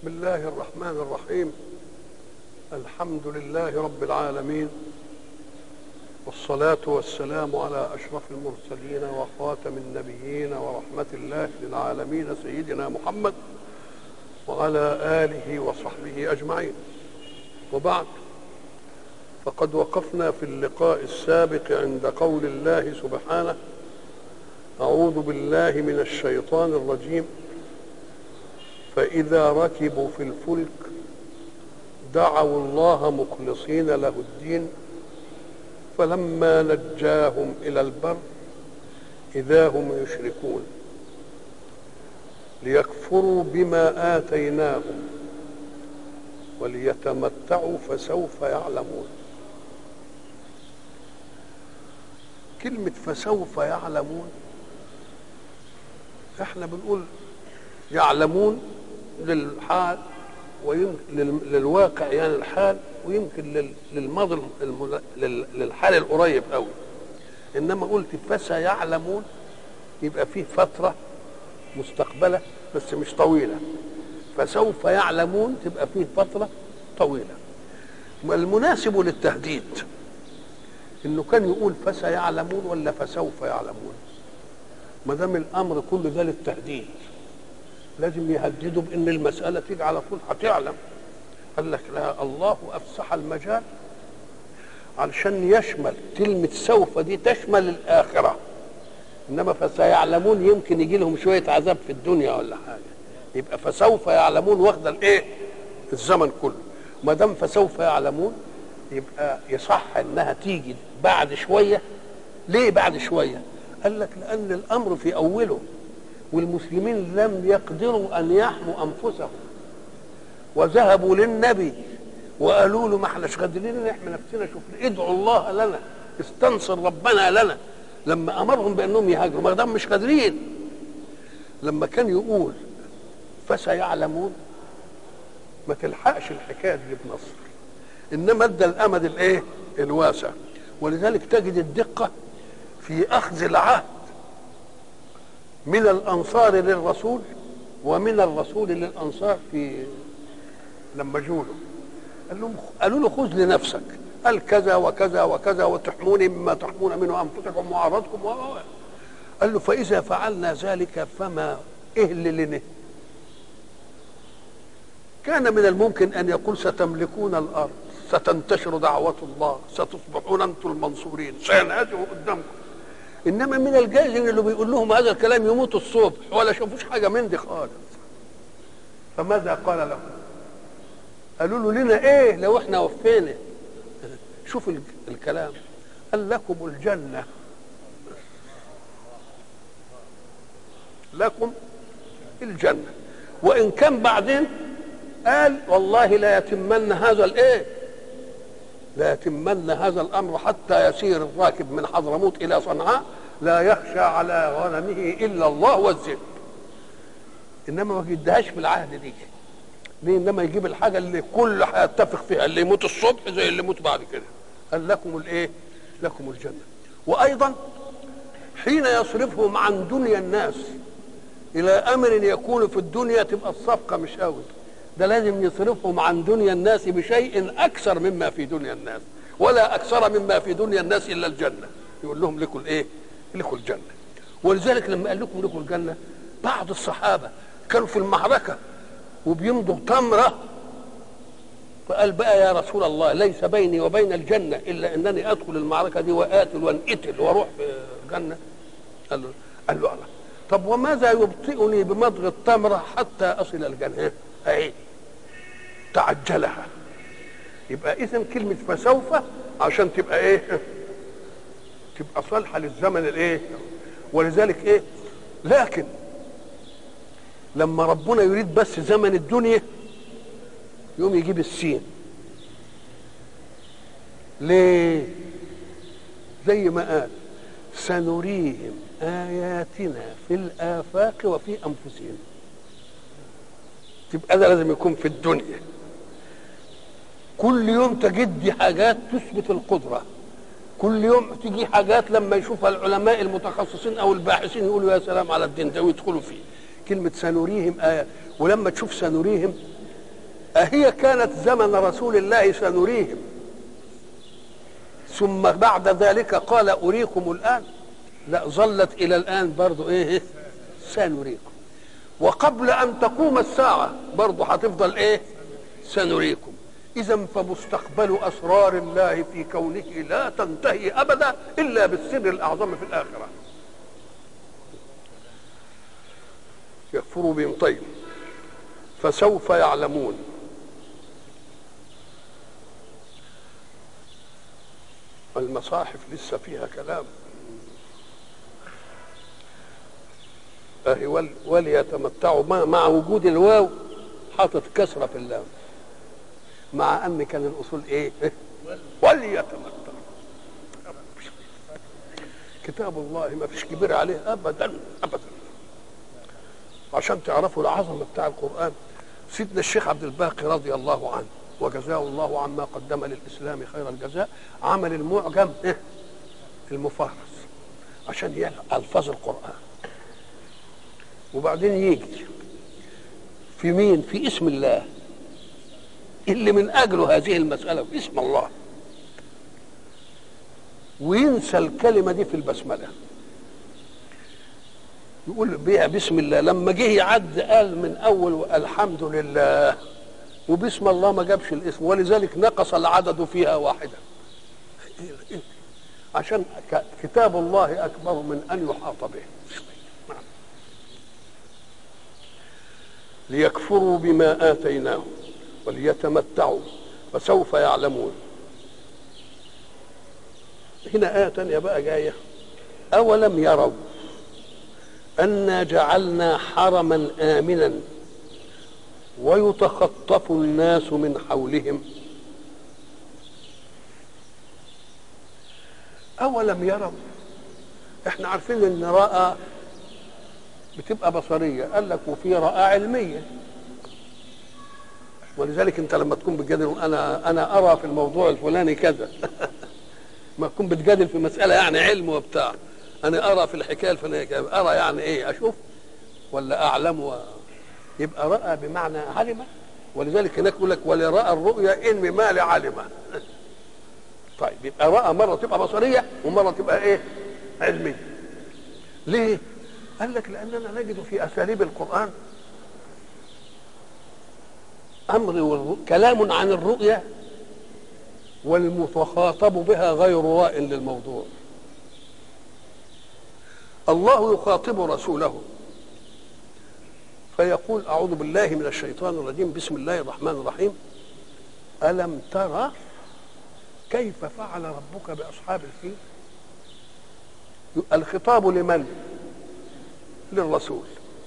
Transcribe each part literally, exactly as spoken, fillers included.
بسم الله الرحمن الرحيم. الحمد لله رب العالمين، والصلاة والسلام على أشرف المرسلين وخاتم النبيين ورحمة الله للعالمين سيدنا محمد وعلى آله وصحبه أجمعين. وبعد، فقد وقفنا في اللقاء السابق عند قول الله سبحانه: أعوذ بالله من الشيطان الرجيم. فإذا ركبوا في الفلك دعوا الله مخلصين له الدين فلما نجاهم إلى البر إذا هم يشركون ليكفروا بما آتيناهم وليتمتعوا فسوف يعلمون. كلمة فسوف يعلمون، احنا بنقول يعلمون للحال ويمكن للواقع، يعني الحال، ويمكن للماضي للحال القريب قوي. انما قلت فسيعلمون يبقى فيه فتره مستقبله بس مش طويله، فسوف يعلمون تبقى فيه فتره طويله. المناسب للتهديد انه كان يقول فسيعلمون ولا فسوف يعلمون؟ ما دام الامر كله ده للتهديد لازم يهددوا بان المساله تيجي على طول هتعلم. قال لك لا، الله افسح المجال علشان يشمل كلمه سوف دي تشمل الاخره، انما فسيعلمون يمكن يجي لهم شويه عذاب في الدنيا ولا حاجه، يبقى فسوف يعلمون واخده الايه؟ الزمن كله. ما دام فسوف يعلمون يبقى يصح انها تيجي بعد شويه. ليه بعد شويه؟ قال لك لان الامر في اوله، والمسلمين لم يقدروا ان يحموا انفسهم وذهبوا للنبي وقالوا له ما احناش قادرين نحمي نفسنا، شوف ادعوا الله لنا، استنصر ربنا لنا. لما امرهم بانهم يهاجروا ما دام مش قادرين، لما كان يقول فسيعلمون ما تلحقش الحكايه دي بنصر، انما ادى الامد الايه؟ الواسع. ولذلك تجد الدقه في اخذ العهد من الانصار للرسول ومن الرسول للانصار. في لما جوا له قال لهم قالوا له خذ لنفسك، قال كذا وكذا وكذا وتحموني مما تحمون منه انفسكم وعرضكم و... قال له فاذا فعلنا ذلك فما اهل لنا. كان من الممكن ان يقول ستملكون الارض، ستنتشر دعوه الله، ستصبحون انتم المنصورين، سينهزموا قدامكم. انما من الجائز ان اللي بيقول لهم هذا الكلام يموتوا الصبح ولا شافوش حاجه من دي خالص. فماذا قال لهم؟ قالوا له لنا ايه لو احنا وفينا؟ شوف الكلام، قال لكم الجنه، لكم الجنه. وان كان بعدين قال والله لا يتمن هذا الايه؟ لا يتمن هذا الامر حتى يسير الراكب من حضرموت الى صنعاء لا يخشى على غنمه الا الله والذئب. انما ما يديهاش في العهد دي. ليه؟ انما يجيب الحاجه اللي كل هيتفق فيها، اللي يموت الصبح زي اللي يموت بعد كده. قال لكم الايه؟ لكم الجنه. وايضا حين يصرفهم عن دنيا الناس الى امر يكون في الدنيا تبقى الصفقه مش قوي، ده لازم يصرفهم عن دنيا الناس بشيء اكثر مما في دنيا الناس، ولا اكثر مما في دنيا الناس الا الجنه. يقول لهم لكم الايه؟ لكم الجنه. ولذلك لما قال لكم لكم الجنه، بعض الصحابه كانوا في المعركه وبيمضوا تمره، فقال بقى يا رسول الله ليس بيني وبين الجنه الا انني ادخل المعركه دي واقاتل وانقتل واروح في الجنه. قال له قال له الله، طب وماذا يبطئني بمضغ التمره حتى اصل الجنه؟ اهي تعجلها. يبقى اذا كلمه فسوف عشان تبقى ايه؟ تبقى صالحه للزمن الايه؟ ولذلك ايه؟ لكن لما ربنا يريد بس زمن الدنيا يقوم يجيب السين. ليه؟ زي ما قال سنريهم آياتنا في الآفاق وفي أنفسهم. تبقى ده لازم يكون في الدنيا. كل يوم تجد حاجات تثبت القدرة، كل يوم تيجي حاجات لما يشوفها العلماء المتخصصين او الباحثين يقولوا يا سلام على الدين ده ويدخلوا فيه. كلمه سنريهم آية، ولما تشوف سنريهم أهي كانت زمن رسول الله سنريهم ثم بعد ذلك قال أريكم الآن؟ لا، ظلت إلى الآن برضو إيه؟ سنريكم. وقبل أن تقوم الساعة برضو هتفضل إيه؟ سنريكم. إذا فمستقبل أسرار الله في كونه لا تنتهي أبدا إلا بالسر الأعظم في الآخرة. يكفروا بهم. طيب فسوف يعلمون. المصاحف لسه فيها كلام. أهي وليتمتعوا مع وجود الواو حاطط كسرة في اللام، مع أن كان الأصول إيه؟ وليتمتعوا. كتاب الله ما فيش كبير عليه أبدا أبدا. عشان تعرفوا العظمة بتاع القرآن، سيدنا الشيخ عبد الباقي رضي الله عنه وجزاه الله عما قدم للإسلام خير الجزاء عمل المعجم المفهرس عشان يعرف ألفاظ القرآن. وبعدين يجي في مين؟ في اسم الله اللي من أجله هذه المسألة، في اسم الله، وينسى الكلمة دي في البسملة، يقول بيها بسم الله. لما جه يعد قال من أول الحمد لله، وبسم الله ما جابش الاسم، ولذلك نقص العدد فيها واحدة. عشان كتاب الله أكبر من أن يحاط به. ليكفروا بما آتيناهم وليتمتعوا فسوف يعلمون. هنا آية تانية بقى جاية، أولم يروا أنا جعلنا حرما آمنا ويتخطف الناس من حولهم. أولم يروا، احنا عارفين ان رأى بتبقى بصرية، قال لك وفي رأى علمية، ولذلك انت لما تكون بتجادل انا انا ارى في الموضوع الفلاني كذا ما تكون بتجادل في مسألة يعني علم وبتاع، انا ارى في الحكاية الفلانية كذا، ارى يعني ايه؟ اشوف ولا اعلم و... يبقى رأى بمعنى علم. ولذلك هناك يقول لك ولرأى الرؤيا إن بما لعلمه. طيب يبقى رأى مرة تبقى بصرية ومرة تبقى ايه؟ علمية. ليه؟ قال لك لأننا نجد في أساليب القرآن أمر كلام عن الرؤيا والمتخاطب بها غير راء للموضوع. الله يخاطب رسوله فيقول أعوذ بالله من الشيطان الرجيم بسم الله الرحمن الرحيم ألم ترى كيف فعل ربك بأصحاب الفيل؟ الخطاب لمن؟ للرسول.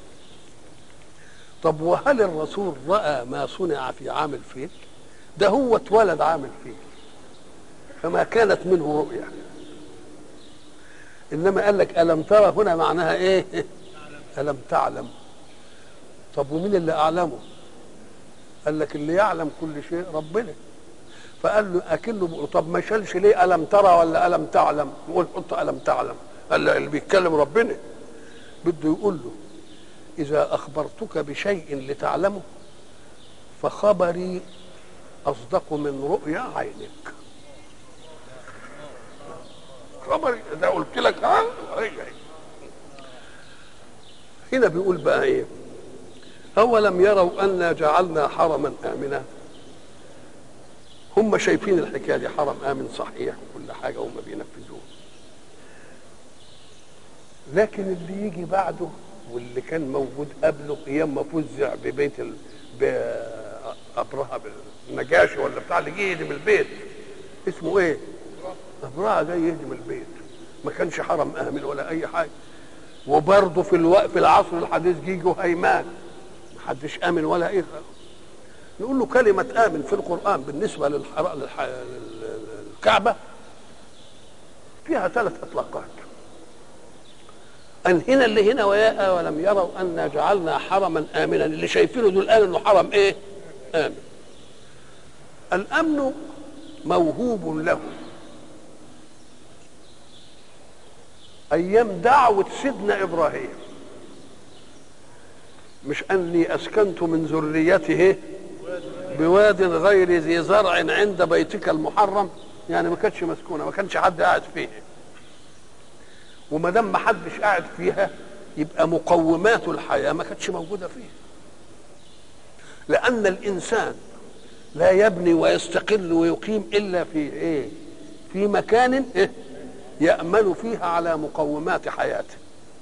طب وهل الرسول رأى ما صنع في عام الفيل؟ ده هو اتولد عام الفيل فما كانت منه رؤيا. إنما قال لك ألم ترى هنا معناها إيه؟ ألم تعلم. طب ومين اللي أعلمه؟ قال لك اللي يعلم كل شيء ربنا. فقال له أكنه طب ما شالش ليه ألم ترى ولا ألم تعلم؟ يقول حط ألم تعلم. قال له اللي بيتكلم ربنا بده يقول له إذا أخبرتك بشيء لتعلمه فخبري أصدق من رؤيا عينك. خبري إذا قلت لك ها هنا بيقول بقى إيه؟ أولم يروا أنا جعلنا حرما آمنا. هم شايفين الحكاية دي حرم آمن صحيح وكل حاجة هم بينفذوه، لكن اللي يجي بعده واللي كان موجود قبله ايام ما فزع ببيت ال... بأبرهة بالنجاشي ولا بتاع اللي جه يهدم البيت اسمه ايه؟ أبرهة جاي يهدم البيت، ما كانش حرم آمن ولا أي حاجة. وبرضه في الوقت في العصر الحديث جيجوا هيمان ما حدش آمن ولا إيه. نقول له كلمة آمن في القرآن بالنسبة للحر... للح... للكعبة فيها ثلاث إطلاقات. أن هنا اللي هنا ويا ولم يروا أنا جعلنا حرما آمنا، اللي شايفينه دول قالوا إنه حرم إيه؟ آمن. الأمن موهوب له أيام دعوة سيدنا إبراهيم، مش أني أسكنت من ذريته بواد غير ذي زرع عند بيتك المحرم، يعني ما كانتش مسكونه، ما كانش حد قاعد فيها. وما دام ما حدش قاعد فيها يبقى مقومات الحياه ما كانتش موجوده فيها. لان الانسان لا يبني ويستقل ويقيم الا في ايه؟ في مكان إيه؟ يأمن فيها على مقومات حياته.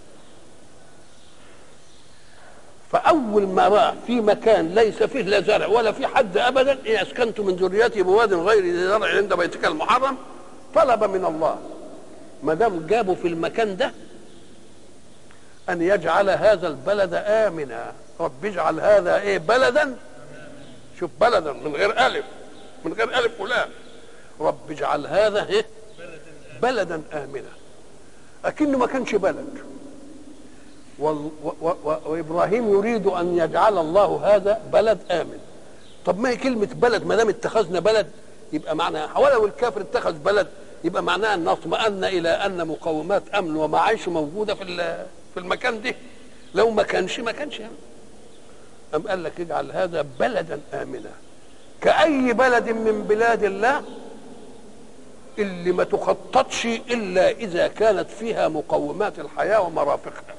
فأول ما راح في مكان ليس فيه لا زرع ولا في حد أبدا، إن أسكنت من ذريتي بواد غير ذي زرع عند بيتك المحرم، طلب من الله ما دام جابوا في المكان ده أن يجعل هذا البلد آمنا. رب اجعل هذا إيه؟ بلدا. شوف، بلدا من غير ألف، من غير ألف ولام. رب اجعل هذا إيه؟ بلدا آمنا. أكنه ما كانش بلد. وإبراهيم يريد أن يجعل الله هذا بلد آمن. طب ما هي كلمة بلد ما دام اتخذنا بلد يبقى معناها، ولو الكافر اتخذ بلد يبقى معناها أن اطمأن إلى أن مقومات أمن ومعيش موجودة في في المكان ده. لو ما كانش ما كانش أمن. أم قال لك اجعل هذا بلدا آمنا، كأي بلد من بلاد الله اللي ما تخططش إلا إذا كانت فيها مقومات الحياة ومرافقها.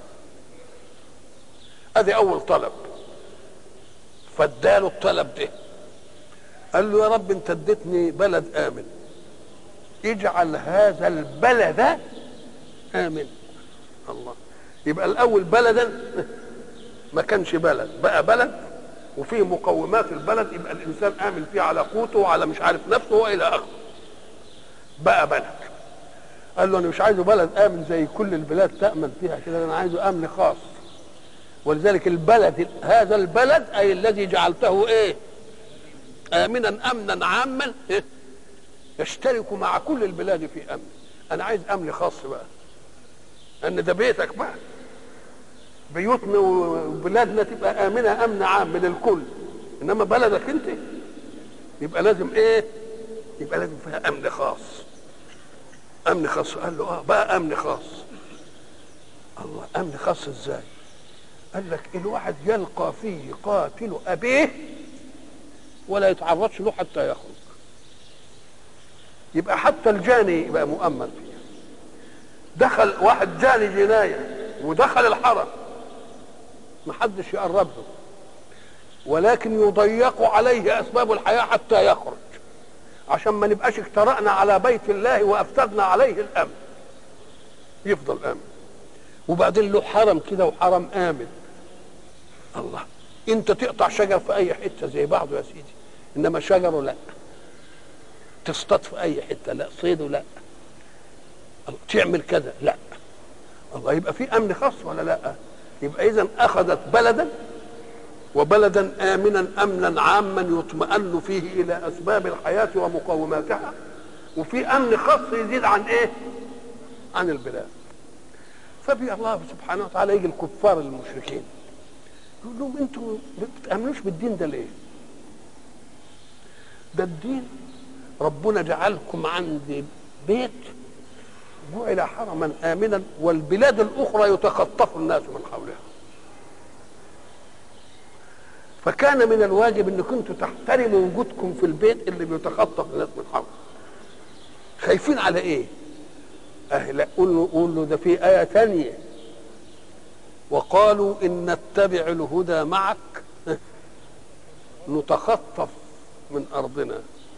ادي اول طلب. فاداله الطلب ده، قال له يا رب انت اديتني بلد امن، اجعل هذا البلد امن. الله. يبقى الاول بلدا ما كانش بلد، بقى بلد وفيه مقومات البلد، يبقى الانسان امن فيه على قوته وعلى مش عارف نفسه والى اخره. بقى بلد. قال له انا مش عايزه بلد امن زي كل البلاد تامن فيها كده، انا عايزه امن خاص. ولذلك البلد، هذا البلد اي الذي جعلته ايه؟ امنا امنا عاما إيه؟ يشترك مع كل البلاد في امن. انا عايز امن خاص بقى، ان ده بيتك بقى. بيوتنا وبلادنا تبقى امنه امن عام للكل، انما بلدك انت يبقى لازم ايه؟ يبقى لازم فيها امن خاص. امن خاص. قال له اه بقى امن خاص. الله، امن خاص ازاي؟ قال لك الواحد يلقى فيه قاتل أبيه ولا يتعرضش له حتى يخرج. يبقى حتى الجاني يبقى مؤمن فيه. دخل واحد جاني جناية ودخل الحرم ما حدش يقرب له، ولكن يضيق عليه أسباب الحياة حتى يخرج، عشان ما نبقاش اجترأنا على بيت الله وأفسدنا عليه الأمن. يفضل آمن. وبعدين له حرم كده وحرم آمن. الله، انت تقطع شجر في اي حته زي بعضه يا سيدي، انما شجره لا. تصطاد في اي حته لا، صيده لا. تعمل كذا لا. الله، يبقى في امن خاص ولا لا؟ يبقى اذا اخذت بلدا وبلدا امنا امنا عاما يطمئن فيه الى اسباب الحياه ومقوماتها، وفي امن خاص يزيد عن ايه؟ عن البلاد. فبي الله سبحانه وتعالى يجي الكفار المشركين يقول لهم انتوا ما بتامنوش بالدين ده ليه؟ ده الدين ربنا جعلكم عند بيت جعل حرما امنا، والبلاد الاخرى يتخطف الناس من حولها. فكان من الواجب ان كنتوا تحترموا وجودكم في البيت اللي بيتخطف الناس من حوله. خايفين على ايه؟ اهلا قول له قول له ده في ايه ثانيه، وقالوا ان نتبع الهدى معك نتخطف من ارضنا.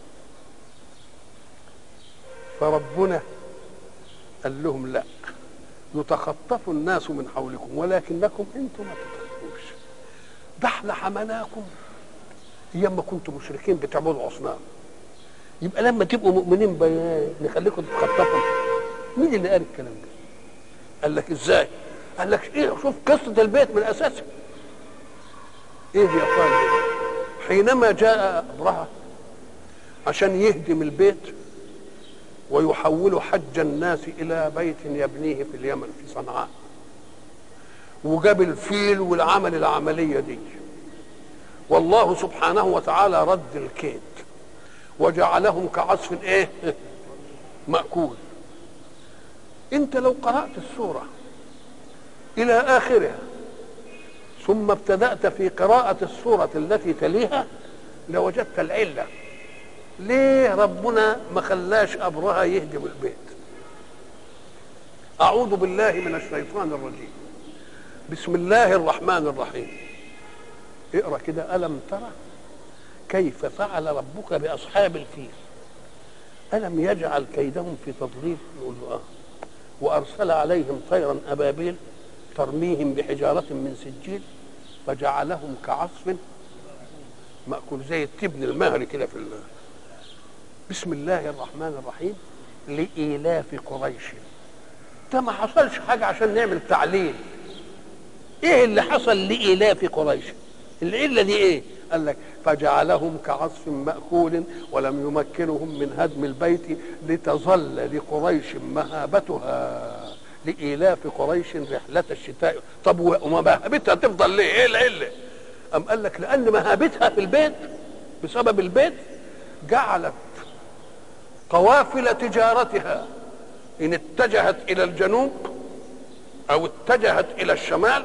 فربنا قال لهم لا، يتخطف الناس من حولكم ولكنكم انتم ما تتخطفوش. ده احنا حمناكم ايام ما كنتم مشركين بتعبدوا اصنام، يبقى لما تبقوا مؤمنين نخليكم تتخطفوا. مين اللي قال الكلام ده؟ قال لك ازاي؟ قال لك ايه؟ شوف قصه البيت من اساسه ايه يا اخوان. حينما جاء ابرهه عشان يهدم البيت ويحول حج الناس الى بيت يبنيه في اليمن في صنعاء، وجاب الفيل والعمل العمليه دي، والله سبحانه وتعالى رد الكيد وجعلهم كعصف ايه؟ مأكول. انت لو قرأت السورة الى اخرها ثم ابتدأت في قراءة السورة التي تليها لوجدت العله. ليه ربنا ما خلاش ابرهه يهدم البيت؟ اعوذ بالله من الشيطان الرجيم. بسم الله الرحمن الرحيم. اقرا كده: الم ترى كيف فعل ربك باصحاب الفيل الم يجعل كيدهم في تضليل؟ نقول له اه. وارسل عليهم طيرا ابابيل ترميهم بحجاره من سجيل فجعلهم كعصف مأكول، زي التبن المهري كده في الله. بسم الله الرحمن الرحيم. لإيلاف قريش. ده ما حصلش حاجه عشان نعمل تعليل. ايه اللي حصل لإيلاف قريش؟ العله دي ايه؟ قال لك: فجعلهم كعصف مأكول ولم يمكنهم من هدم البيت لتظل لقريش مهابتها لإيلاف قريش رحلة الشتاء. طب ومهابتها تفضل ليه؟ ايه العله؟ أم قال لك: لأن مهابتها في البيت بسبب البيت جعلت قوافل تجارتها إن اتجهت إلى الجنوب أو اتجهت إلى الشمال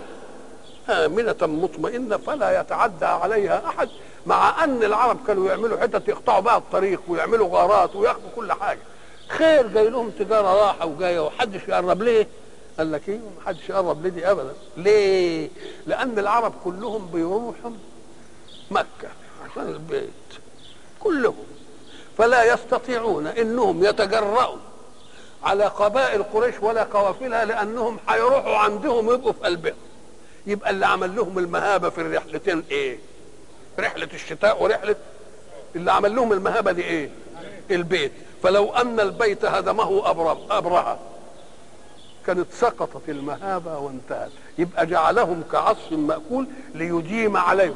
آمنة مطمئنة فلا يتعدى عليها أحد، مع أن العرب كانوا يعملوا حتة يقطعوا بها الطريق ويعملوا غارات وياخدوا كل حاجة. خير، جاي لهم تجارة راحة وجاية ومحدش يقرب ليه؟ قال لك ايه؟ محدش يقرب لدي ابدا. ليه؟ لان العرب كلهم بيروحوا مكه عشان البيت كلهم، فلا يستطيعون انهم يتجرؤوا على قبائل قريش ولا قوافلها، لانهم هيروحوا عندهم يبقوا في قلبهم. يبقى اللي عمل لهم المهابه في الرحلتين ايه؟ رحله الشتاء ورحله اللي عمل لهم المهابه دي ايه؟ البيت. فلو ان البيت هدمه ابرهه كانت سقطت المهابة وانتهت. يبقى جعلهم كعصف مأكول ليديم عليهم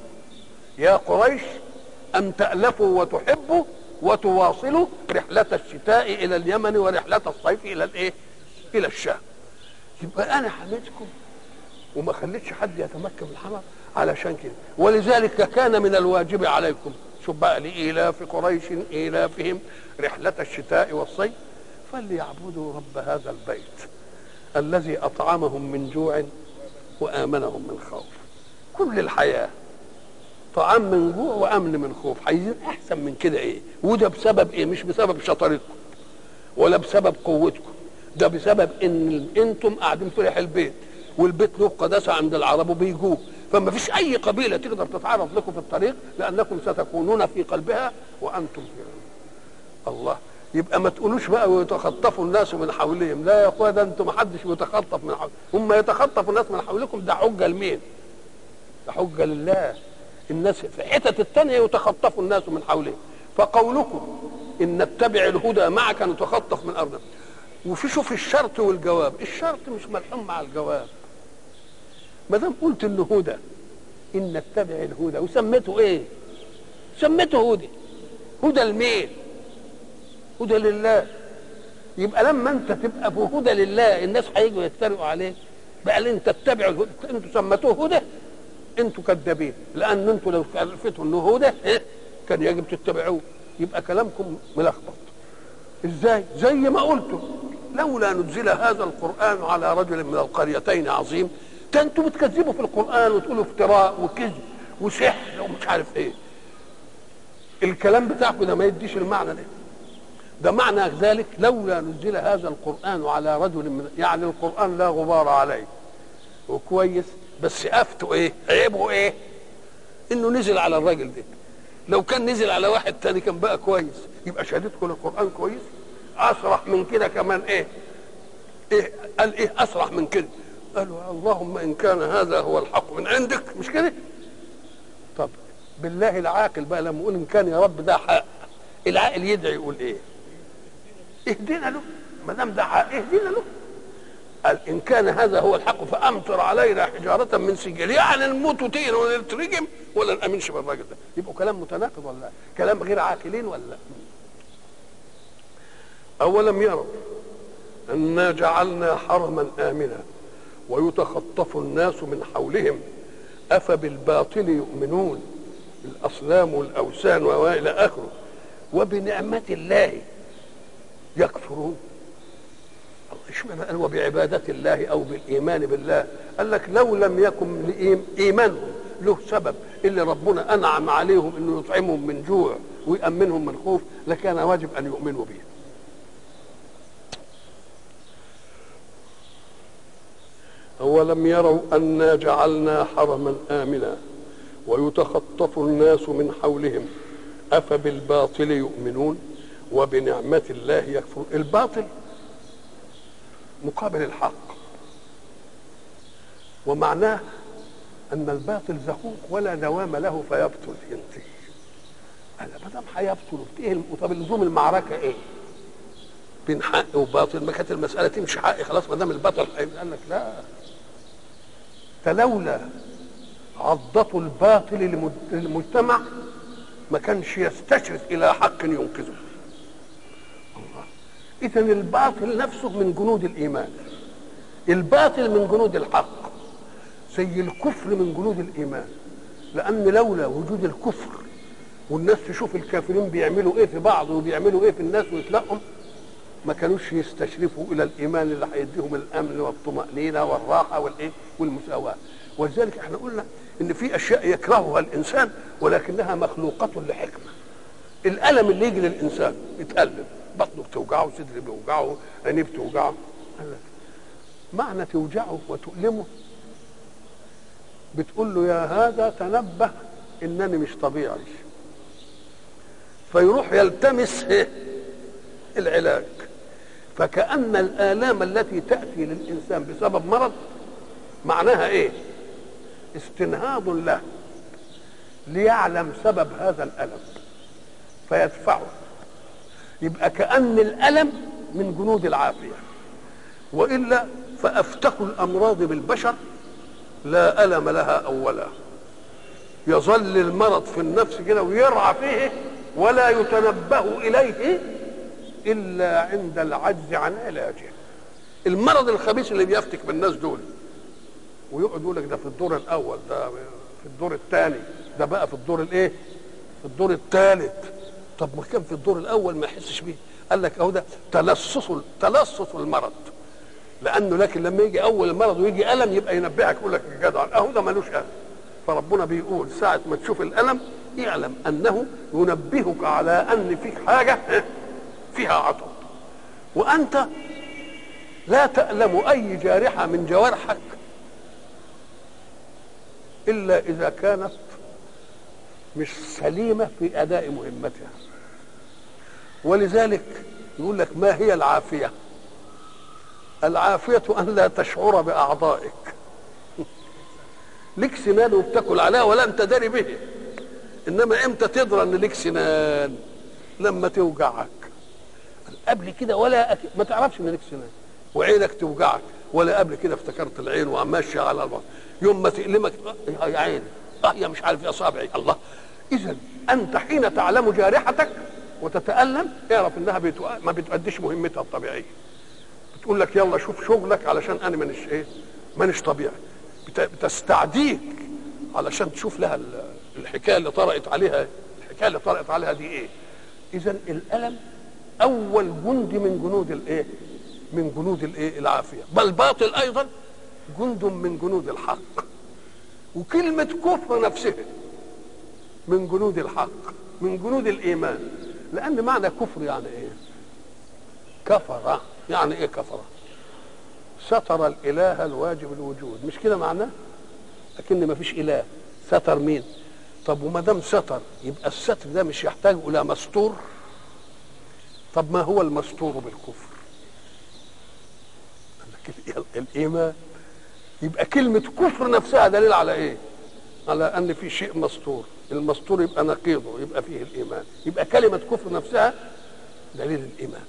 يا قريش أن تألفوا وتحبوا وتواصلوا رحلة الشتاء إلى اليمن ورحلة الصيف إلى الإيه؟ إلى الشام. يبقى أنا حميتكم وما خليتش حد يتمكن من الحمى علشان كده. ولذلك كان من الواجب عليكم، شوف بقى: لإيلاف قريش إيلافهم رحلة الشتاء والصيف فليعبدوا رب هذا البيت الذي أطعمهم من جوع وآمنهم من خوف. كل الحياة طعام من جوع وأمن من خوف. عايزين أحسن من كده إيه؟ وده بسبب إيه؟ مش بسبب شطارتكم ولا بسبب قوتكم، ده بسبب إن أنتم قاعدين في ريح البيت، والبيت له قداسة عند العرب وبيجوه، فما فيش أي قبيلة تقدر تتعرض لكم في الطريق لأنكم ستكونون في قلبها وأنتم فيها. الله. يبقى ما تقولوش بقى ويتخطفوا الناس من حولهم. لا يا اخويا، ده انتم ما حدش بيتخطف من حولهم، هم يتخطفوا الناس من حولكم. ده حجه لمين؟ ده حجه لله. الناس في حتت الثانيه يتخطفوا الناس من حولهم. فقولكم ان نتبع الهدى معك نتخطف من ارضنا. وفي شوف الشرط والجواب. الشرط مش ملحوم مع الجواب. ما دام قلت انه هدى، ان نتبع الهدى وسميته ايه؟ سميته هدى. هدى لمين؟ هدى لله. يبقى لما انت تبقى في هدى لله الناس هيجوا يتريقوا عليك بقى اللي انت تتبعوا الهدى. انتوا سميتوه هدى، انتوا كذابين، لان انتوا لو عرفتوا انه هدى كان يجب تتبعوه. يبقى كلامكم ملخبط. ازاي؟ زي ما قلتوا: لولا نزل هذا القران على رجل من القريتين عظيم. ده انتوا بتكذبوا في القران وتقولوا افتراء وكذب وسحر ومش عارف ايه. الكلام بتاعكم ده ما يديش المعنى ده. ده معنى ذلك لولا نزل هذا القرآن على رجل من، يعني القرآن لا غبار عليه وكويس، بس آفته ايه؟ عيبه ايه؟ انه نزل على الراجل ده. لو كان نزل على واحد تاني كان بقى كويس. يبقى شهادتكم القرآن كويس. أصرح من كده كمان ايه؟ ايه قال ايه أصرح من كده؟ قالوا: اللهم إن كان هذا هو الحق من عندك. مش كده؟ طب بالله العاقل بقى لما يقول إن كان يا رب ده حق، العاقل يدعي يقول ايه؟ اهدنا له. ما دام ده حق اهدنا له. قال: ان كان هذا هو الحق فامطر علينا حجاره من سجيل. يعني نموت وتين ولا نترجم ولا نامنش بالراجل ده. يبقوا كلام متناقض ولا كلام غير عاقلين ولا؟ اولم يروا انا جعلنا حرما امنا ويتخطف الناس من حولهم افبالباطل يؤمنون، الاصنام والاوثان والى اخره، وبنعمه الله يكفرون. اشمعنى قال وبعبادة الله او بالايمان بالله؟ قال لك لو لم يكن ايمانهم له سبب اللي ربنا انعم عليهم انه يطعمهم من جوع ويأمنهم من خوف لكان واجب ان يؤمنوا به. أولم يروا أنا جعلنا حرما آمنا ويتخطف الناس من حولهم أفبالباطل يؤمنون وبنعمة الله يكفرون. الباطل مقابل الحق، ومعناه أن الباطل زهوق ولا دوام له فيبطل ينتهي. أنا ما دام هيبطل إيه؟ طب لزوم المعركة إيه؟ بين حق وباطل، ما كانت المسألة تمشي حق خلاص ما دام الباطل قال لك لا، فلولا عضة الباطل للمجتمع ما كانش يستشرف إلى حق ينقذه. إذا الباطل نفسه من جنود الإيمان، الباطل من جنود الحق، زي الكفر من جنود الإيمان. لأن لولا وجود الكفر والناس تشوف الكافرين بيعملوا إيه في بعض وبيعملوا إيه في الناس ويتلاقهم ما كانوش يستشرفوا إلى الإيمان اللي هيديهم الأمن والطمأنينة والراحة والإيه والمساواة. ولذلك احنا قلنا إن في أشياء يكرهها الإنسان ولكنها مخلوقة لحكمة. الألم اللي يجي للإنسان يتألم، بطنه بتوجعه، صدره بيوجعه، عينيه بتوجعه، معنى توجعه وتؤلمه بتقول له يا هذا تنبه إنني مش طبيعي، فيروح يلتمس العلاج. فكأن الآلام التي تأتي للإنسان بسبب مرض معناها إيه؟ استنهاض له ليعلم سبب هذا الألم فيدفعه. يبقى كأن الألم من جنود العافية، وإلا فأفتك الأمراض بالبشر لا ألم لها أولا، يظل المرض في النفس كده ويرعى فيه ولا يتنبه إليه إلا عند العجز عن علاجه. المرض الخبيث اللي بيفتك بالناس دول ويقعد يقول لك ده في الدور الأول، ده في الدور الثاني، ده بقى في الدور الإيه؟ في الدور الثالث. طب ما كان في الدور الأول ما يحسش بيه؟ قال لك أهو ده تلصص تلصص المرض، لأنه لكن لما يجي أول المرض ويجي ألم يبقى ينبهك يقول لك يا جدع أهو ده ملوش ألم. فربنا بيقول ساعة ما تشوف الألم اعلم أنه ينبهك على أن فيك حاجة فيها عطب، وأنت لا تألم أي جارحة من جوارحك إلا إذا كانت مش سليمة في أداء مهمتها. ولذلك يقول لك ما هي العافية؟ العافية أن لا تشعر بأعضائك. لك سنان وبتاكل عليها ولا أنت داري به، إنما إمتى تدرى أن لك سنان؟ لما توجعك. قبل كده ولا أك... ما تعرفش ان لك سنان، وعينك توجعك ولا قبل كده افتكرت العين وماشيه على البطن، يوم ما تألمك يا عيني اه يا مش عارف يا اصابعي الله. اذا انت حين تعلم جارحتك وتتألم اعرف انها بتو... ما بتؤديش مهمتها الطبيعيه. بتقول لك يلا شوف شغلك علشان انا مانيش ايه؟ مانيش طبيعي. بت... بتستعديك علشان تشوف لها الحكايه اللي طرقت عليها، الحكايه اللي طرقت عليها دي ايه؟ اذا الالم اول جند من جنود الايه؟ من جنود الايه؟ العافيه. بل باطل ايضا جند من جنود الحق. وكلمه كفر نفسها من جنود الحق، من جنود الايمان. لان معنى كفر يعني ايه؟ كفر. يعني ايه كفر؟ ستر الاله الواجب الوجود، مش كده معناه؟ لكن ما فيش اله، ستر مين؟ طب وما دام ستر يبقى الستر ده مش يحتاج الى مستور؟ طب ما هو المستور بالكفر؟ الايمان. يبقى كلمه كفر نفسها دليل على ايه؟ على ان في شيء مستور، المستور يبقى نقيضه يبقى فيه الايمان. يبقى كلمه كفر نفسها دليل الايمان.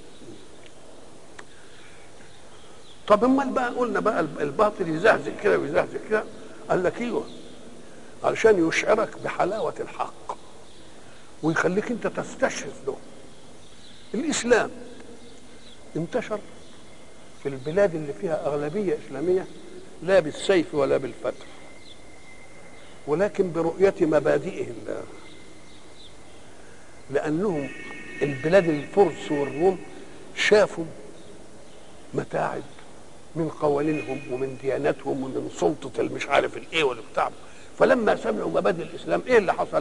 طب امال بقى قلنا بقى الباطل يزهزه كده ويزهزه كده، قال لك ايوه علشان يشعرك بحلاوه الحق ويخليك انت تستشرف له. الاسلام انتشر في البلاد اللي فيها اغلبيه اسلاميه لا بالسيف ولا بالفتح، ولكن برؤيه مبادئه الله. لانهم البلاد الفرس والروم شافوا متاعب من قوانينهم ومن دياناتهم ومن سلطه المش عارف الايه والبتاع، فلما سمعوا مبادئ الاسلام ايه اللي حصل؟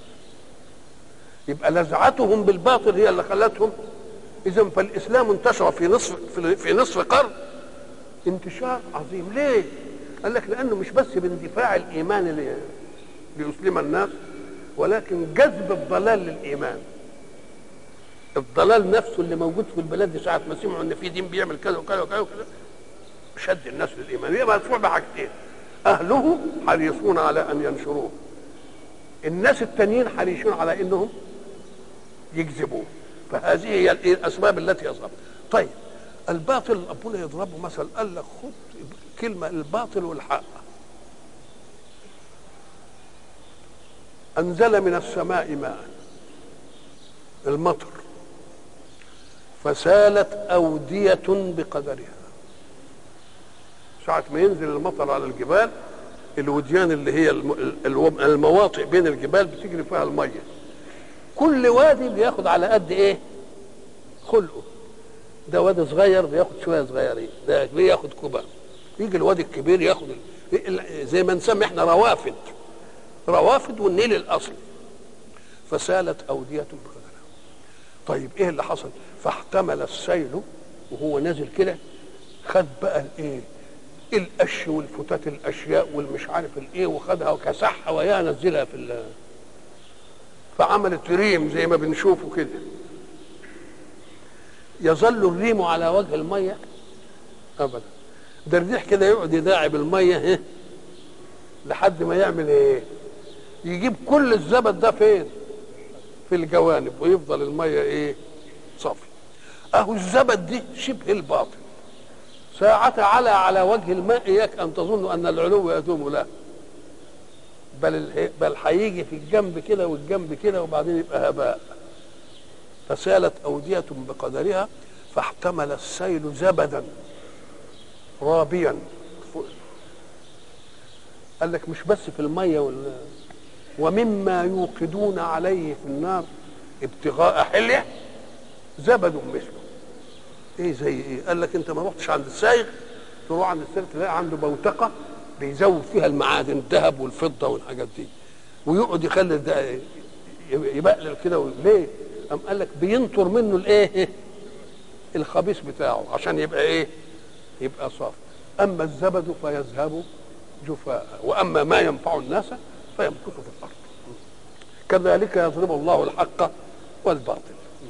يبقى لزعتهم بالباطل هي اللي خلتهم. اذا فالاسلام انتشر في نصف في نصف قرن انتشار عظيم. ليه؟ قال لك لانه مش بس باندفاع الايمان ليسلم الناس، ولكن جذب الضلال للايمان. الضلال نفسه اللي موجود في البلاد دي ساعه ما سمعوا ان في دين بيعمل كذا وكذا وكذا وكذا شد الناس للايمان. هي مدفوع بحاجتين، اهله حريصون على ان ينشروه، الناس التانيين حريصون على انهم يكذبوه. فهذه هي الاسباب التي اصابت. طيب الباطل ربنا يضربه مثل، قال لك خد كلمه الباطل والحق. انزل من السماء ماء، المطر، فسالت اوديه بقدرها. ساعه ما ينزل المطر على الجبال، الوديان اللي هي المواطئ بين الجبال بتجري فيها الميه، كل وادي بياخد على قد ايه خلقه. ده وادي صغير بياخد شويه صغيرين، ده بياخد كبار، يجي الوادي الكبير ياخد زي ما نسمي احنا روافد روافد والنيل الاصلي. فسالت اوديه بقدرها. طيب ايه اللي حصل؟ فاحتمل السيل وهو نازل كده، خد بقى الايه القش والفتات الاشياء والمش عارف الايه، وخدها وكسحها ويا نزلها في ال فعملت ريم زي ما بنشوفه كده. يظل الريم على وجه الميه ابدا، ده الريح كده يقعد يداعب الميه ايه لحد ما يعمل ايه؟ يجيب كل الزبد ده فين؟ في الجوانب، ويفضل الميه ايه؟ صافي. اهو الزبد دي شبه الباطل، ساعة على على وجه الماء اياك ان تظن ان العلو يدوم له، بل بل هيجي في الجنب كده والجنب كده وبعدين يبقى هباء. فسالت اوديه بقدرها فاحتمل السيل زبدا رابيا. قال لك مش بس في الميه وال... ومما يوقدون عليه في النار ابتغاء حليه زبد مثله. ايه زي ايه؟ قال لك انت ما رحتش عند السايغ، تروح عند السايغ تلاقي عنده بوتقه بيزود فيها المعادن، الذهب والفضه والحاجات دي، ويقعد يخلي ده يبقلل كده. ليه؟ قام قال لك بينطر منه الايه؟ الخبيث بتاعه عشان يبقى ايه؟ يبقى صافي. اما الزبد فيذهب جفاء، واما ما ينفع الناس فيمكث في الارض. كذلك يضرب الله الحق والباطل.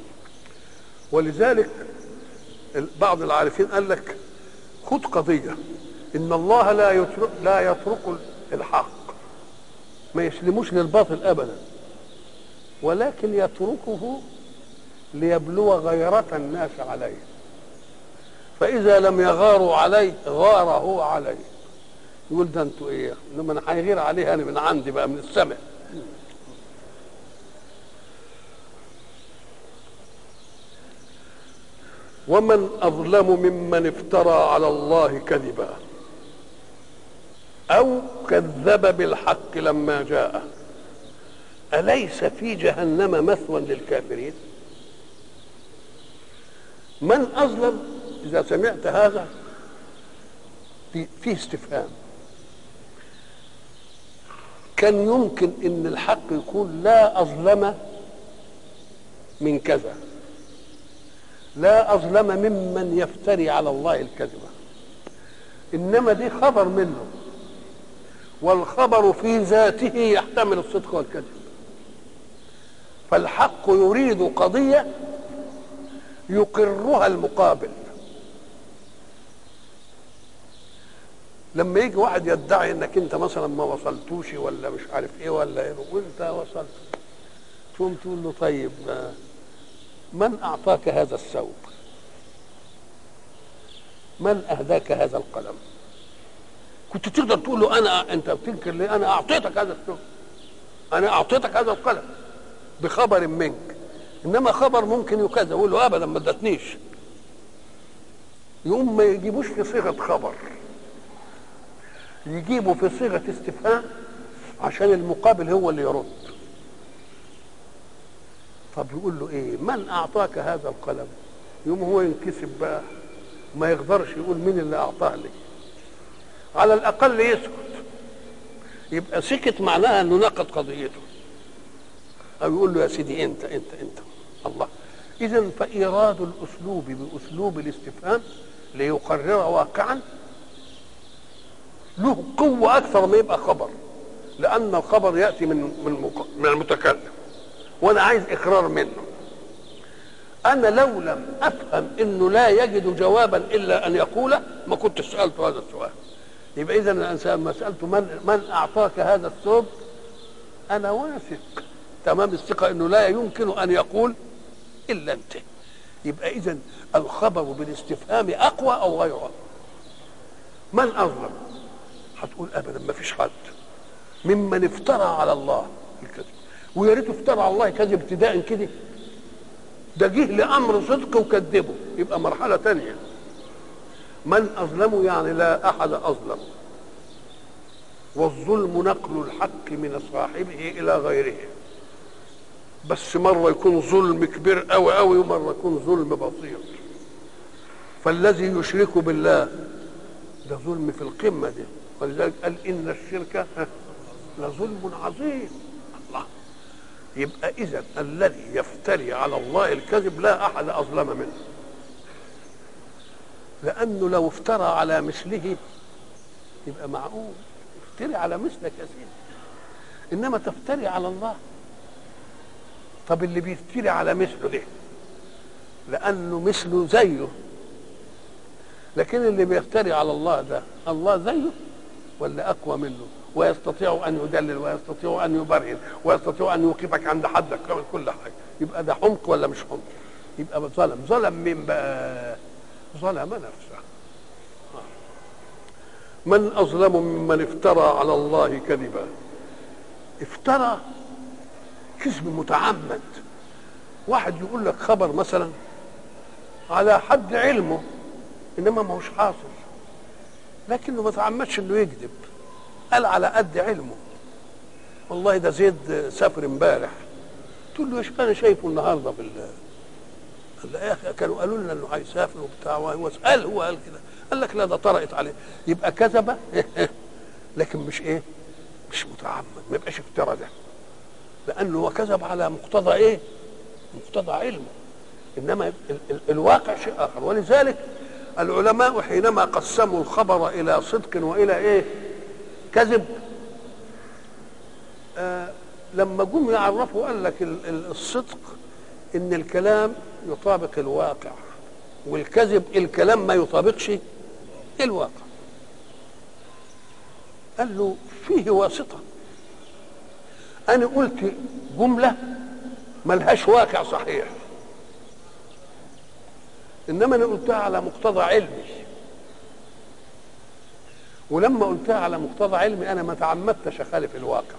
ولذلك بعض العارفين قال لك خد قضيه ان الله لا يترك لا يترك الحق، ما يسلموش للباطل ابدا، ولكن يتركه ليبلو غيرة الناس عليه. فاذا لم يغاروا عليه غار هو عليه. يقول ده انتوا ايه؟ انما انا هيغير عليه انا من عندي بقى من السماء. ومن اظلم ممن افترى على الله كذبا او كذب بالحق لما جاءه اليس في جهنم مثوى للكافرين. من اظلم؟ اذا سمعت هذا فيه استفهام. كان يمكن ان الحق يقول لا اظلم من كذا، لا أظلم ممن يفتري على الله الكذبة، إنما دي خبر منه، والخبر في ذاته يحتمل الصدق والكذب. فالحق يريد قضية يقرها المقابل. لما يجي واحد يدعي انك انت مثلا ما وصلتوش ولا مش عارف ايه ولا ايه وانت وصلت، تقوم تقول له طيب من اعطاك هذا الثوب؟ من اهداك هذا القلم؟ كنت تقدر تقول له انا، انت بتنكر ليه؟ انا اعطيتك هذا الثوب، انا اعطيتك هذا القلم بخبر منك. انما خبر ممكن يكذب، يقول له ابدا ما ادتنيش، يقوم ما يجيبوش في صيغه خبر، يجيبوا في صيغه استفهام عشان المقابل هو اللي يرد. طب يقول له ايه؟ من اعطاك هذا القلم؟ يقوم هو ينكسب بقى، ما يقدرش يقول مين اللي اعطاه لي، على الاقل يسكت. يبقى سكت معناها انه نقض قضيته، او يقول له يا سيدي انت انت انت الله. اذا فايراد الاسلوب باسلوب الاستفهام ليقرر واقعا له قوه اكثر ما يبقى خبر، لان الخبر ياتي من من من المتكلم وانا عايز اقرار منه. انا لو لم افهم انه لا يجد جوابا الا ان يقوله ما كنت سالته هذا السؤال. يبقى اذا الانسان ما سالته من من اعطاك هذا الثوب، انا واثق تمام الثقه انه لا يمكن ان يقول الا انت. يبقى اذا الخبر بالاستفهام اقوى او غير اقوى. من اظلم؟ هتقول ابدا ما فيش حد ممن افترى على الله الكذب. ويا ريت افترى على الله كذب ابتداء كده، ده جه لامر صدق وكذبه، يبقى مرحله ثانيه. من اظلم يعني لا احد اظلم، والظلم نقل الحق من صاحبه الى غيره، بس مره يكون ظلم كبير قوي قوي ومره يكون ظلم بسيط. فالذي يشرك بالله ده ظلم في القمه دي، ولذلك قال ان الشرك لظلم عظيم. الله. يبقى اذا الذي يفتري على الله الكذب لا احد اظلم منه، لانه لو افترى على مثله يبقى معقول تفتري على مثلك يا سيدي، انما تفتري على الله. طب اللي بيفتري على مثله ليه؟ لانه مثله زيه. لكن اللي بيفتري على الله ده الله زيه ولا اقوى منه؟ ويستطيع ان يدلل ويستطيع ان يبرهن ويستطيع ان يوقفك عند حدك كل حاجه. يبقى ده حمق ولا مش حمق؟ يبقى ظلم. ظلم مين بقى؟ ظلم نفسه. من اظلم ممن افترى على الله كذبا. افترى كذب متعمد. واحد يقول لك خبر مثلا على حد علمه انما ما هوش حاصل، لكنه ما تعمدش انه يكذب، قال على قد علمه. والله ده زيد سافر امبارح. تقول له ايش انا شايفه النهارده في قال له يا اخي كانوا قالوا لنا انه هيسافر وبتاع، وهو قال هو قال كده. قال لك لا ده طرقت عليه. يبقى كذب لكن مش ايه؟ مش متعمد، ما يبقاش افترى ده، لانه هو كذب على مقتضى ايه؟ مقتضى علمه. انما ال ال الواقع شيء اخر. ولذلك العلماء حينما قسموا الخبر الى صدق والى ايه؟ كذب، آه لما جم يعرفوا قال لك الصدق ان الكلام يطابق الواقع، والكذب الكلام ما يطابقش الواقع. قال له فيه واسطه. انا قلت جمله ملهاش واقع صحيح، انما انا قلتها على مقتضى علمي، ولما قلتها على مقتضى علمي انا ما تعمدتش اخالف الواقع.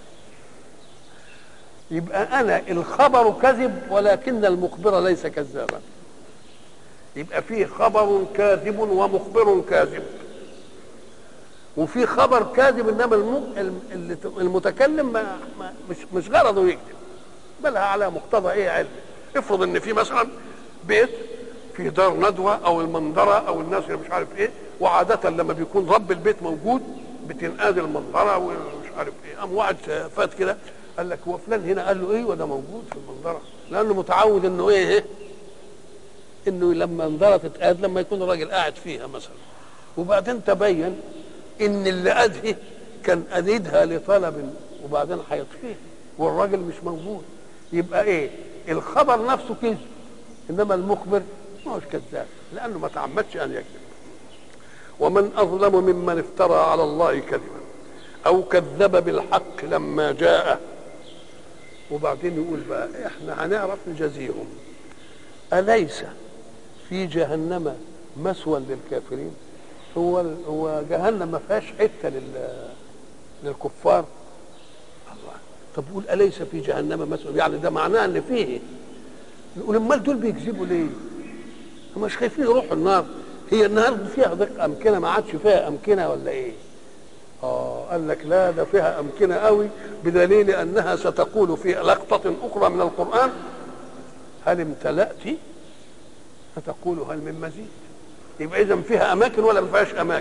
يبقى انا الخبر كذب ولكن المخبر ليس كذابا. يبقى فيه خبر كاذب ومخبر كاذب، وفي خبر كاذب انما المتكلم ما مش مش غرضه يكذب، بل على مقتضى ايه؟ علم. افرض ان في مثلا بيت في دار ندوه او المنظره او الناس اللي مش عارف ايه، وعاده لما بيكون رب البيت موجود بتنقاد المنظره ومش عارف ايه. قام واحد فات كده قال لك هو فلان هنا، قال له ايه وده موجود في المنظره، لانه متعود انه ايه, إيه؟ انه لما منظره تتقاد لما يكون الراجل قاعد فيها مثلا، وبعدين تبين ان اللي قادها كان قادها لطلب وبعدين هيطفيه والراجل مش موجود. يبقى ايه؟ الخبر نفسه كذب، انما المخبر ما هوش كذاب لانه ما تعمدش ان يكذب. ومن اظلم ممن افترى على الله كذبا او كذب بالحق لما جاء. وبعدين يقول بقى احنا هنعرف نجازيهم. اليس في جهنم مثوى للكافرين؟ هو هو جهنم ما فيهاش حته لل للكفار؟ الله. طب قول اليس في جهنم مثوى، يعني ده معناه ان فيه. نقول امال دول بيكذبوا ليه؟ هم مش خايفين يروحوا النار؟ هي النار فيها ضيق امكنه ما عادش فيها امكنه ولا ايه؟ اه قال لك لا ده فيها امكنه قوي، بدليل انها ستقول في لقطه اخرى من القران هل امتلأت؟ فتقول هل من مزيد. يبقى اذا فيها اماكن ولا ما فيهاش اماكن؟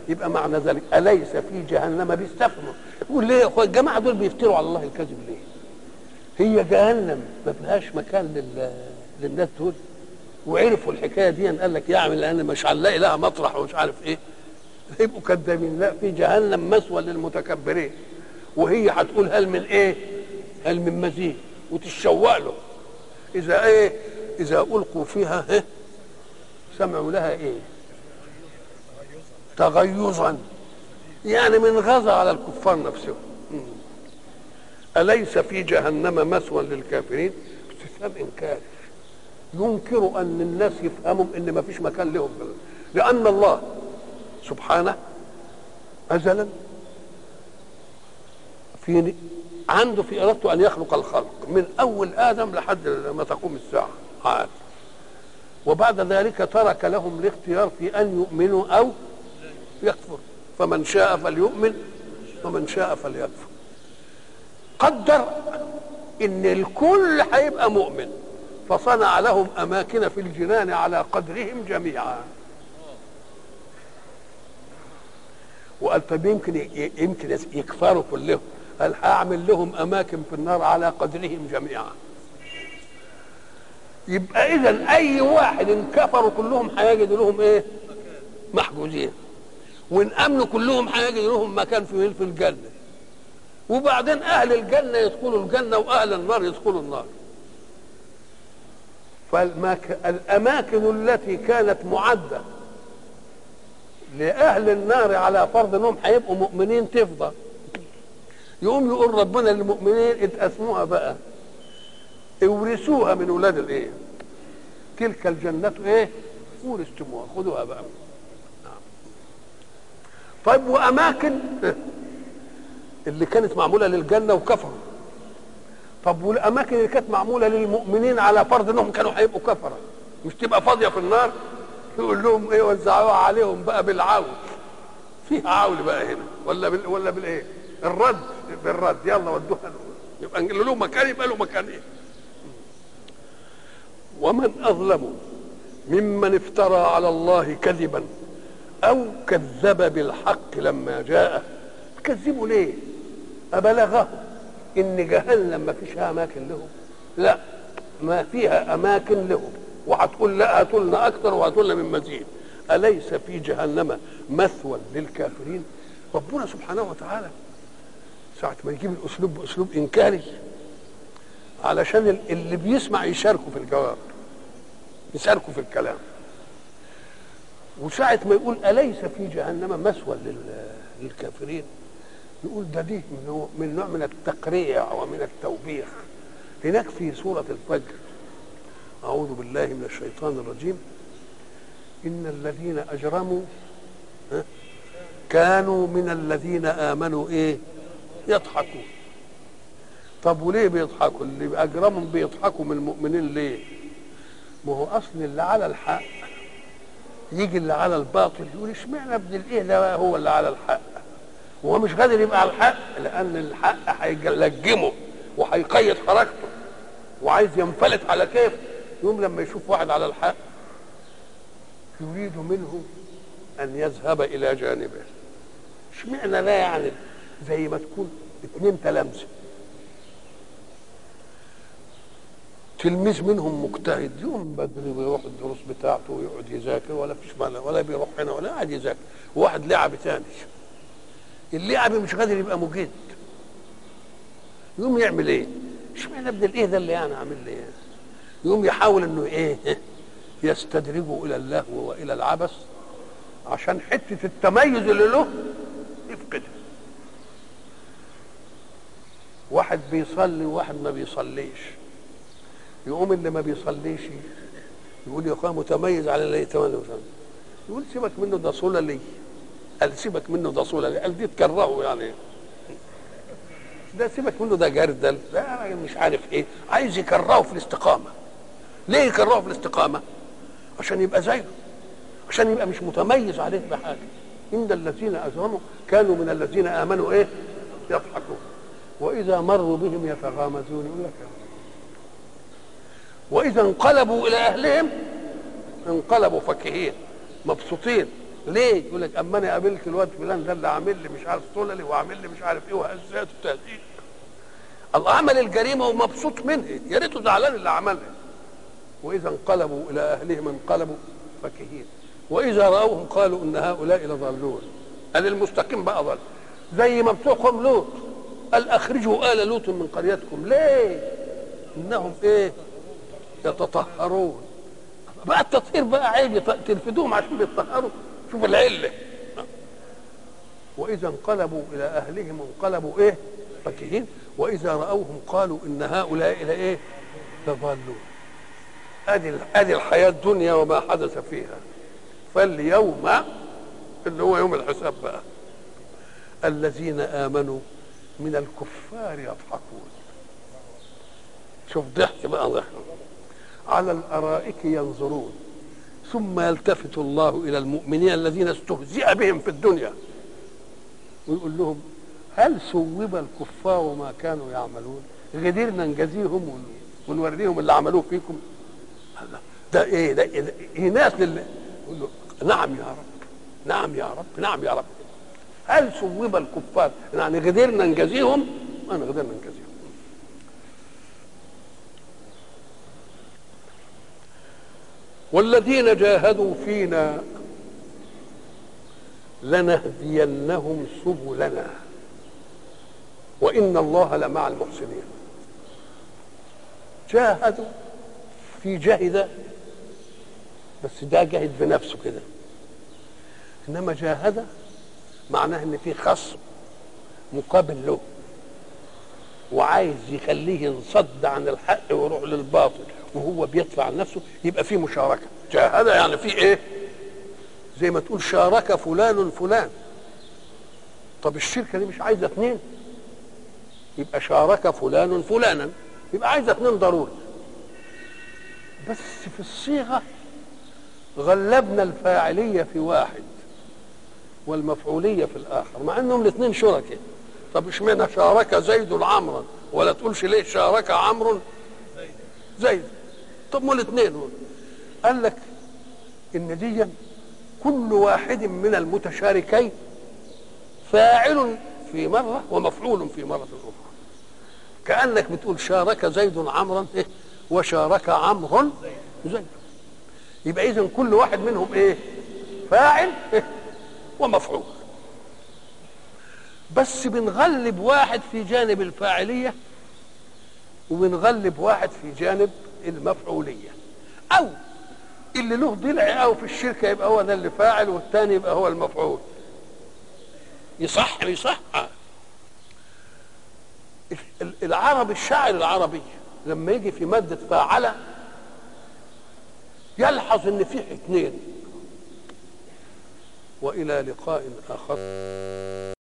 يبقى معنى ذلك أليس في جهنم بيستفهموا. يقول ليه يا الجماعة دول بيفتروا على الله الكذب ليه؟ هي جهنم ما فيهاش مكان لل... للناس دول؟ وعرفوا الحكايه دي قال لك يعمل لان مش هنلاقي لها مطرح ومش عارف ايه. يبقوا كذابين. لا، في جهنم مثوى للمتكبرين، وهي هتقول هل من ايه؟ هل من مزيد؟ وتتشوق له. اذا ايه؟ اذا القوا فيها ايه؟ سمعوا لها ايه؟ تغيظا، يعني من غزا على الكفار نفسهم. أليس في جهنم مثوى للكافرين؟ استفهام إنكار ينكر أن الناس يفهموا أن ما فيش مكان لهم، لأن الله سبحانه أزلا في عنده في إرادته أن يخلق الخلق من أول آدم لحد ما تقوم الساعة عاد. وبعد ذلك ترك لهم الاختيار في أن يؤمنوا أو يكفر، فمن شاء فليؤمن ومن شاء فليكفر. قدر ان الكل هيبقى مؤمن، فصنع لهم اماكن في الجنان على قدرهم جميعا. وقال طب يمكن يمكن يكفروا كلهم، قال هعمل لهم اماكن في النار على قدرهم جميعا. يبقى اذا اي واحد ان كفروا كلهم هيجدوا لهم ايه؟ محجوزين. وان امنوا كلهم هيجدوا لهم مكان في في الجنه. وبعدين اهل الجنه يدخلوا الجنه واهل النار يدخلوا النار. فالاماكن التي كانت معده لاهل النار على فرض انهم هيبقوا مؤمنين تفضى. يقوم يقول ربنا للمؤمنين اتقسموها بقى، اورثوها من اولاد الايه؟ تلك الجنه ايه؟ ورثتموها، خذوها بقى. طيب واماكن اللي كانت معموله للجنه وكفروا، طب والاماكن اللي كانت معموله للمؤمنين على فرض انهم كانوا هيبقوا كفره مش تبقى فاضيه في النار؟ يقول لهم ايه؟ وزعوها عليهم بقى بالعول. فيها عول بقى هنا ولا بال ولا بالايه؟ الرد، بالرد. يلا ودوها له، يبقى له مكان، يبقى له مكان ايه؟ ومن اظلم ممن افترى على الله كذبا او كذب بالحق لما جاءه. كذبوا ليه؟ أبلغه إن جهنم ما فيش أماكن لهم؟ لا، ما فيها أماكن لهم. وهتقول لا، هتقول لنا أكثر وهتقول لنا من مزيد. أليس في جهنم مثوى للكافرين؟ ربنا سبحانه وتعالى ساعة ما يجيب الأسلوب بأسلوب إنكاري علشان اللي بيسمع يشاركوا في الجواب، يشاركوا في الكلام. وساعة ما يقول أليس في جهنم مثوى للكافرين، يقول ده دي من نوع من التقريع ومن التوبيخ. هناك في سورة الفجر أعوذ بالله من الشيطان الرجيم إن الذين أجرموا كانوا من الذين آمنوا إيه؟ يضحكون. طب وليه بيضحكوا؟ اللي أجرمهم بيضحكوا من المؤمنين ليه؟ ما هو أصل اللي على الحق يجي اللي على الباطل يقول اشمعنى ابن الإيه ده هو اللي على الحق؟ وهو مش قادر يبقى على الحق لان الحق هيلجمه وهيقيد حركته وعايز ينفلت على كيف. يوم لما يشوف واحد على الحق يريد منه ان يذهب الى جانبه. اشمعنى لا؟ يعني زي ما تكون اتنين تلامذه، تلميذ منهم مجتهد يوم بدري ويروح الدروس بتاعته ويقعد يذاكر ولا فيش مانع، ولا بيروح هنا ولا قاعد يذاكر، وواحد لعب تاني اللعب مش قادر يبقى مجد. يقوم يعمل ايه؟ اشمعنى ابن الايه ده اللي يعني عامل لي ايه؟ يقوم يحاول انه ايه؟ يستدرجه الى اللهو والى العبث عشان حته التميز اللي له يفقدها. واحد بيصلي وواحد ما بيصليش، يقوم اللي ما بيصليش يقول يا اخويا متميز على اللي يتميز، يقول سيبك منه ده صوله لي، قال سيبك منه ده صوله لي، قال دي تكرهه يعني، ده سيبك منه ده جردل، ده راجل مش عارف ايه، عايز يكرهه في الاستقامه. ليه يكرهه في الاستقامه؟ عشان يبقى زيه، عشان يبقى مش متميز عليه بحاجه. ان الذين اجرموا كانوا من الذين امنوا ايه؟ يضحكون واذا مروا بهم يتغامزون. يقول لك واذا انقلبوا الى اهلهم انقلبوا فكهين مبسوطين، ليه؟ يقول لك اما انا قابلت الواد فلان ده اللي عامل لي مش عارف سللي وعامل لي مش عارف ايه وهزات وتهزيق. الله عمل الجريمه ومبسوط منها، يا ريته زعلان اللي عملها. واذا انقلبوا الى اهلهم انقلبوا فكهين واذا راوهم قالوا ان هؤلاء لضالون. قال المستقيم بقى ضل زي ما بتوع قوم لوط قال اخرجوا ال لوط من قريتكم. ليه؟ انهم ايه؟ يتطهرون. بقى التطهير بقى عيب تلفدوهم عشان بيتطهروا. شوف العله. واذا انقلبوا الى اهلهم انقلبوا ايه؟ فكهين واذا راوهم قالوا ان هؤلاء الى ايه؟ لضالون. ادي ادي الحياه الدنيا وما حدث فيها. فاليوم اللي هو يوم الحساب بقى الذين امنوا من الكفار يضحكون. شوف ضحك بقى ضحك. على الارائك ينظرون ثم يلتفت الله الى المؤمنين الذين استهزئ بهم في الدنيا ويقول لهم هل ثوب الكفار ما كانوا يعملون؟ قدرنا نجازيهم ونوريهم اللي عملوه فيكم؟ ده ايه ده, إيه إيه ناس لله. يقول له نعم يا رب نعم يا رب نعم يا رب. هل ثوب الكفار يعني قدرنا نجازيهم؟ انا قدرنا نجازيهم. والذين جاهدوا فينا لنهدينهم سبلنا وإن الله لمع المحسنين. جاهدوا في جاهد بس ده جاهد بنفسه كده، إنما جاهد معناه إن في خصم مقابل له وعايز يخليه ينصد عن الحق ويروح للباطل وهو بيدفع عن نفسه، يبقى في مشاركه. جاهد يعني في ايه؟ زي ما تقول شارك فلان فلان. طب الشركه دي مش عايزه اثنين، يبقى شارك فلان فلانا، يبقى عايزه اثنين ضروري. بس في الصيغه غلبنا الفاعليه في واحد والمفعوليه في الاخر مع انهم الاثنين شركاء. طب اشمعنى شارك زيد عمرا ولا تقولش ليه شارك عمرو زيد؟ طب ما الاثنين قال لك ان دي كل واحد من المتشاركين فاعل في مره ومفعول في مره اخرى. كانك بتقول شارك زيد عمرا إيه؟ وشارك عمرو زيد. يبقى اذا كل واحد منهم ايه؟ فاعل إيه؟ ومفعول. بس بنغلب واحد في جانب الفاعليه وبنغلب واحد في جانب المفعوليه، او اللي له ضلع او في الشركه يبقى هو ده اللي فاعل والثاني يبقى هو المفعول. يصح يصح. العرب الشاعر العربي لما يجي في ماده فاعله يلحظ ان فيه اثنين. والى لقاء اخر.